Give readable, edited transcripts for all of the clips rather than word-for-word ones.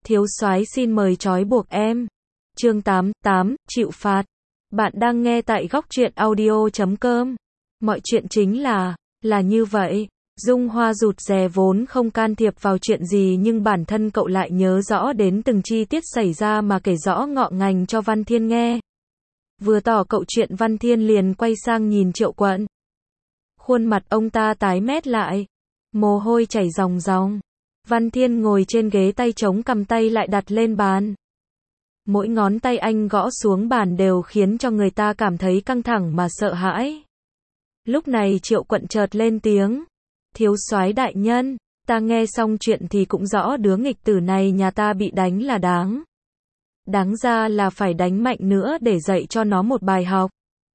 Thiếu soái xin mời trói buộc em. Chương 88, chịu phạt. Bạn đang nghe tại góc truyện audio.com. Mọi chuyện chính là như vậy. Dung Hoa rụt rè vốn không can thiệp vào chuyện gì, nhưng bản thân cậu lại nhớ rõ đến từng chi tiết xảy ra mà kể rõ ngọ ngành cho Văn Thiên nghe. Vừa tỏ cậu chuyện, Văn Thiên liền quay sang nhìn Triệu Quận. Khuôn mặt ông ta tái mét lại, mồ hôi chảy ròng ròng. Văn Thiên ngồi trên ghế, tay chống cằm, tay lại đặt lên bàn. Mỗi ngón tay anh gõ xuống bàn đều khiến cho người ta cảm thấy căng thẳng mà sợ hãi. Lúc này Triệu Quận chợt lên tiếng. Thiếu soái đại nhân, ta nghe xong chuyện thì cũng rõ đứa nghịch tử này nhà ta bị đánh là đáng. Đáng ra là phải đánh mạnh nữa để dạy cho nó một bài học.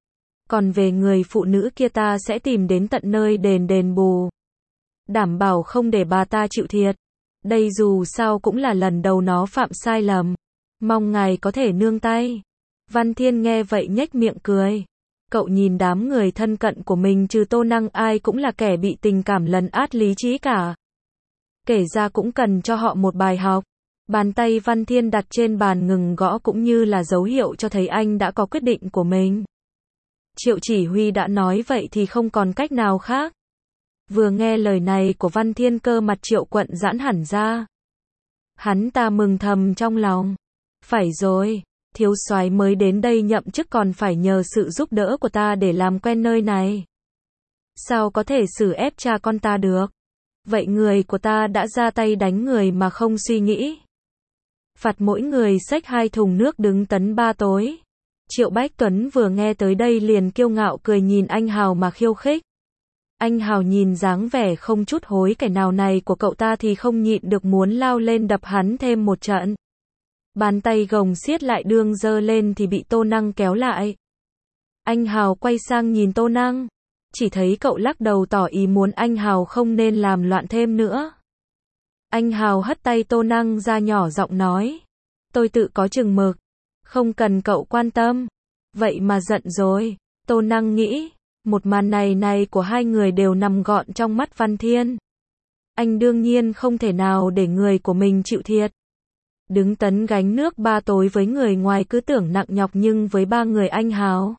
Còn về người phụ nữ kia ta sẽ tìm đến tận nơi đền bù. Đảm bảo không để bà ta chịu thiệt. Đây dù sao cũng là lần đầu nó phạm sai lầm. Mong ngài có thể nương tay. Văn Thiên nghe vậy nhếch miệng cười. Cậu nhìn đám người thân cận của mình trừ Tô Năng ai cũng là kẻ bị tình cảm lấn át lý trí cả. Kể ra cũng cần cho họ một bài học. Bàn tay Văn Thiên đặt trên bàn ngừng gõ cũng như là dấu hiệu cho thấy anh đã có quyết định của mình. Triệu chỉ huy đã nói vậy thì không còn cách nào khác. Vừa nghe lời này của Văn Thiên, cơ mặt Triệu Quận giãn hẳn ra. Hắn ta mừng thầm trong lòng. Phải rồi, thiếu soái mới đến đây nhậm chức còn phải nhờ sự giúp đỡ của ta để làm quen nơi này. Sao có thể xử ép cha con ta được? Vậy người của ta đã ra tay đánh người mà không suy nghĩ. Phạt mỗi người xách 2 thùng nước đứng tấn 3 tối. Triệu Bách Tuấn vừa nghe tới đây liền kiêu ngạo cười nhìn anh Hào mà khiêu khích. Anh Hào nhìn dáng vẻ không chút hối cải nào này của cậu ta thì không nhịn được muốn lao lên đập hắn thêm một trận. Bàn tay gồng siết lại đương giơ lên thì bị Tô Năng kéo lại. Anh Hào quay sang nhìn Tô Năng. Chỉ thấy cậu lắc đầu tỏ ý muốn anh Hào không nên làm loạn thêm nữa. Anh Hào hất tay Tô Năng ra, nhỏ giọng nói. Tôi tự có chừng mực. Không cần cậu quan tâm. Vậy mà giận rồi. Tô Năng nghĩ. Một màn này của hai người đều nằm gọn trong mắt Văn Thiên. Anh đương nhiên không thể nào để người của mình chịu thiệt. Đứng tấn gánh nước 3 tối với người ngoài cứ tưởng nặng nhọc, nhưng với 3 người anh Hào,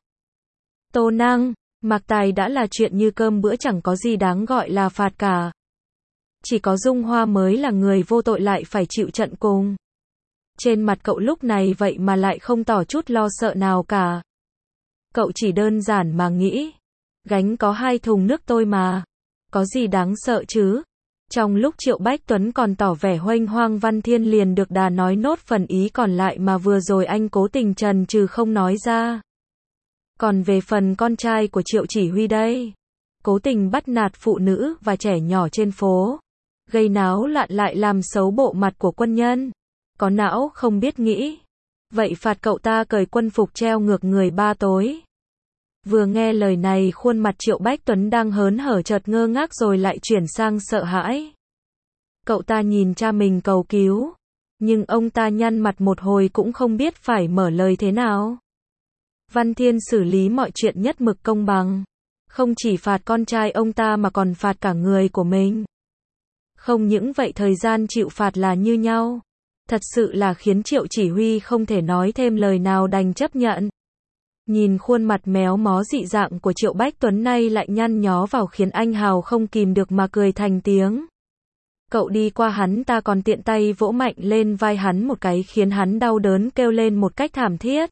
Tô Năng, Mạc Tài đã là chuyện như cơm bữa, chẳng có gì đáng gọi là phạt cả. Chỉ có Dung Hoa mới là người vô tội lại phải chịu trận cùng. Trên mặt cậu lúc này vậy mà lại không tỏ chút lo sợ nào cả. Cậu chỉ đơn giản mà nghĩ. Gánh có 2 thùng nước tôi mà. Có gì đáng sợ chứ? Trong lúc Triệu Bách Tuấn còn tỏ vẻ huênh hoang, Văn Thiên liền được đà nói nốt phần ý còn lại mà vừa rồi anh cố tình chần chừ không nói ra. Còn về phần con trai của Triệu chỉ huy đây, cố tình bắt nạt phụ nữ và trẻ nhỏ trên phố, gây náo loạn lại làm xấu bộ mặt của quân nhân. Có não không biết nghĩ. Vậy phạt cậu ta cởi quân phục treo ngược người 3 tối. Vừa nghe lời này, khuôn mặt Triệu Bách Tuấn đang hớn hở chợt ngơ ngác rồi lại chuyển sang sợ hãi. Cậu ta nhìn cha mình cầu cứu, nhưng ông ta nhăn mặt một hồi cũng không biết phải mở lời thế nào. Văn Thiên xử lý mọi chuyện nhất mực công bằng. Không chỉ phạt con trai ông ta mà còn phạt cả người của mình. Không những vậy, thời gian chịu phạt là như nhau. Thật sự là khiến Triệu chỉ huy không thể nói thêm lời nào, đành chấp nhận. Nhìn khuôn mặt méo mó dị dạng của Triệu Bách Tuấn nay lại nhăn nhó vào khiến anh Hào không kìm được mà cười thành tiếng. Cậu đi qua hắn ta còn tiện tay vỗ mạnh lên vai hắn một cái khiến hắn đau đớn kêu lên một cách thảm thiết.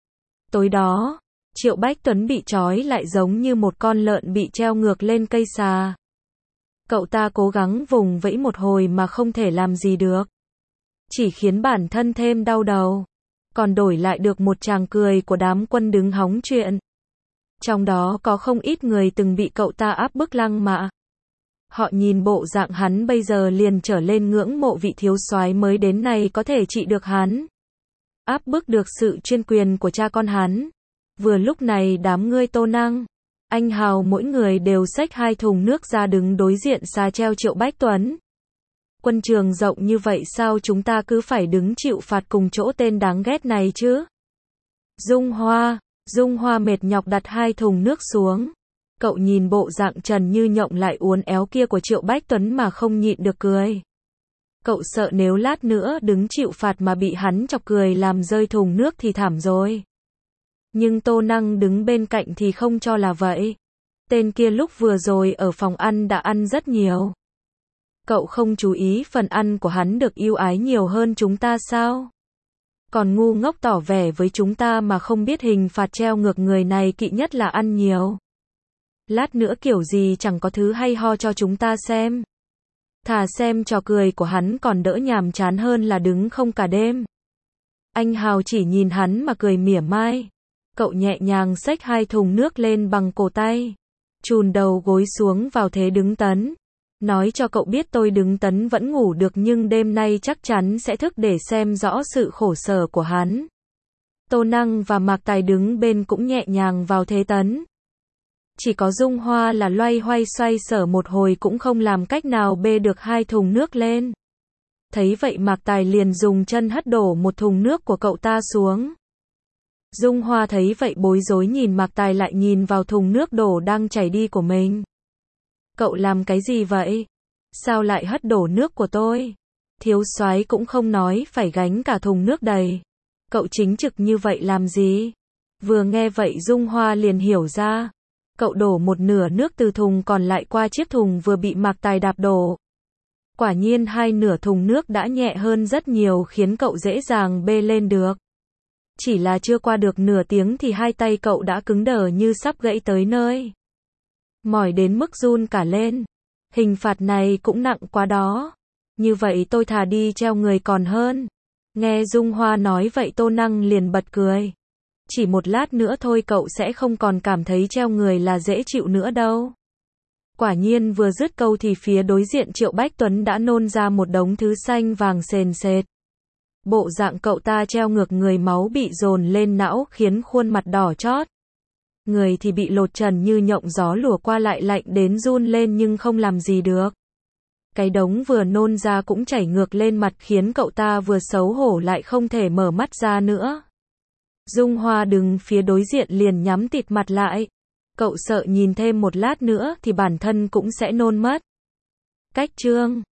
Tối đó, Triệu Bách Tuấn bị trói lại giống như một con lợn bị treo ngược lên cây xà. Cậu ta cố gắng vùng vẫy một hồi mà không thể làm gì được. Chỉ khiến bản thân thêm đau đầu. Còn đổi lại được một tràng cười của đám quân đứng hóng chuyện. Trong đó có không ít người từng bị cậu ta áp bức lăng mạ. Họ nhìn bộ dạng hắn bây giờ liền trở lên ngưỡng mộ vị thiếu soái mới đến này có thể trị được hắn, áp bức được sự chuyên quyền của cha con hắn. Vừa lúc này đám người Tô Năng, anh Hào mỗi người đều xách 2 thùng nước ra đứng đối diện xà treo Triệu Bách Tuấn. Quân trường rộng như vậy sao chúng ta cứ phải đứng chịu phạt cùng chỗ tên đáng ghét này chứ? Dung Hoa mệt nhọc đặt 2 thùng nước xuống. Cậu nhìn bộ dạng trần như nhộng lại uốn éo kia của Triệu Bách Tuấn mà không nhịn được cười. Cậu sợ nếu lát nữa đứng chịu phạt mà bị hắn chọc cười làm rơi thùng nước thì thảm rồi. Nhưng Tô Năng đứng bên cạnh thì không cho là vậy. Tên kia lúc vừa rồi ở phòng ăn đã ăn rất nhiều. Cậu không chú ý phần ăn của hắn được ưu ái nhiều hơn chúng ta sao? Còn ngu ngốc tỏ vẻ với chúng ta mà không biết hình phạt treo ngược người này kỵ nhất là ăn nhiều. Lát nữa kiểu gì chẳng có thứ hay ho cho chúng ta xem. Thà xem trò cười của hắn còn đỡ nhàm chán hơn là đứng không cả đêm. Anh Hào chỉ nhìn hắn mà cười mỉa mai. Cậu nhẹ nhàng xách 2 thùng nước lên bằng cổ tay. Chùn đầu gối xuống vào thế đứng tấn. Nói cho cậu biết tôi đứng tấn vẫn ngủ được nhưng đêm nay chắc chắn sẽ thức để xem rõ sự khổ sở của hắn. Tô Năng và Mạc Tài đứng bên cũng nhẹ nhàng vào thế tấn. Chỉ có Dung Hoa là loay hoay xoay sở một hồi cũng không làm cách nào bê được 2 thùng nước lên. Thấy vậy Mạc Tài liền dùng chân hất đổ một thùng nước của cậu ta xuống. Dung Hoa thấy vậy bối rối nhìn Mạc Tài lại nhìn vào thùng nước đổ đang chảy đi của mình. Cậu làm cái gì vậy? Sao lại hất đổ nước của tôi? Thiếu soái cũng không nói phải gánh cả thùng nước đầy. Cậu chính trực như vậy làm gì? Vừa nghe vậy Dung Hoa liền hiểu ra. Cậu đổ một nửa nước từ thùng còn lại qua chiếc thùng vừa bị Mạc Tài đạp đổ. Quả nhiên 2 nửa thùng nước đã nhẹ hơn rất nhiều khiến cậu dễ dàng bê lên được. Chỉ là chưa qua được nửa tiếng thì 2 tay cậu đã cứng đờ như sắp gãy tới nơi. Mỏi đến mức run cả lên. Hình phạt này cũng nặng quá đó. Như vậy tôi thà đi treo người còn hơn. Nghe Dung Hoa nói vậy Tô Năng liền bật cười. Chỉ một lát nữa thôi cậu sẽ không còn cảm thấy treo người là dễ chịu nữa đâu. Quả nhiên vừa dứt câu thì phía đối diện Triệu Bách Tuấn đã nôn ra một đống thứ xanh vàng sền sệt. Bộ dạng cậu ta treo ngược người máu bị dồn lên não khiến khuôn mặt đỏ chót. Người thì bị lột trần như nhộng gió lùa qua lại lạnh đến run lên nhưng không làm gì được. Cái đống vừa nôn ra cũng chảy ngược lên mặt khiến cậu ta vừa xấu hổ lại không thể mở mắt ra nữa. Dung Hoa đứng phía đối diện liền nhắm tịt mặt lại. Cậu sợ nhìn thêm một lát nữa thì bản thân cũng sẽ nôn mất. Cách chương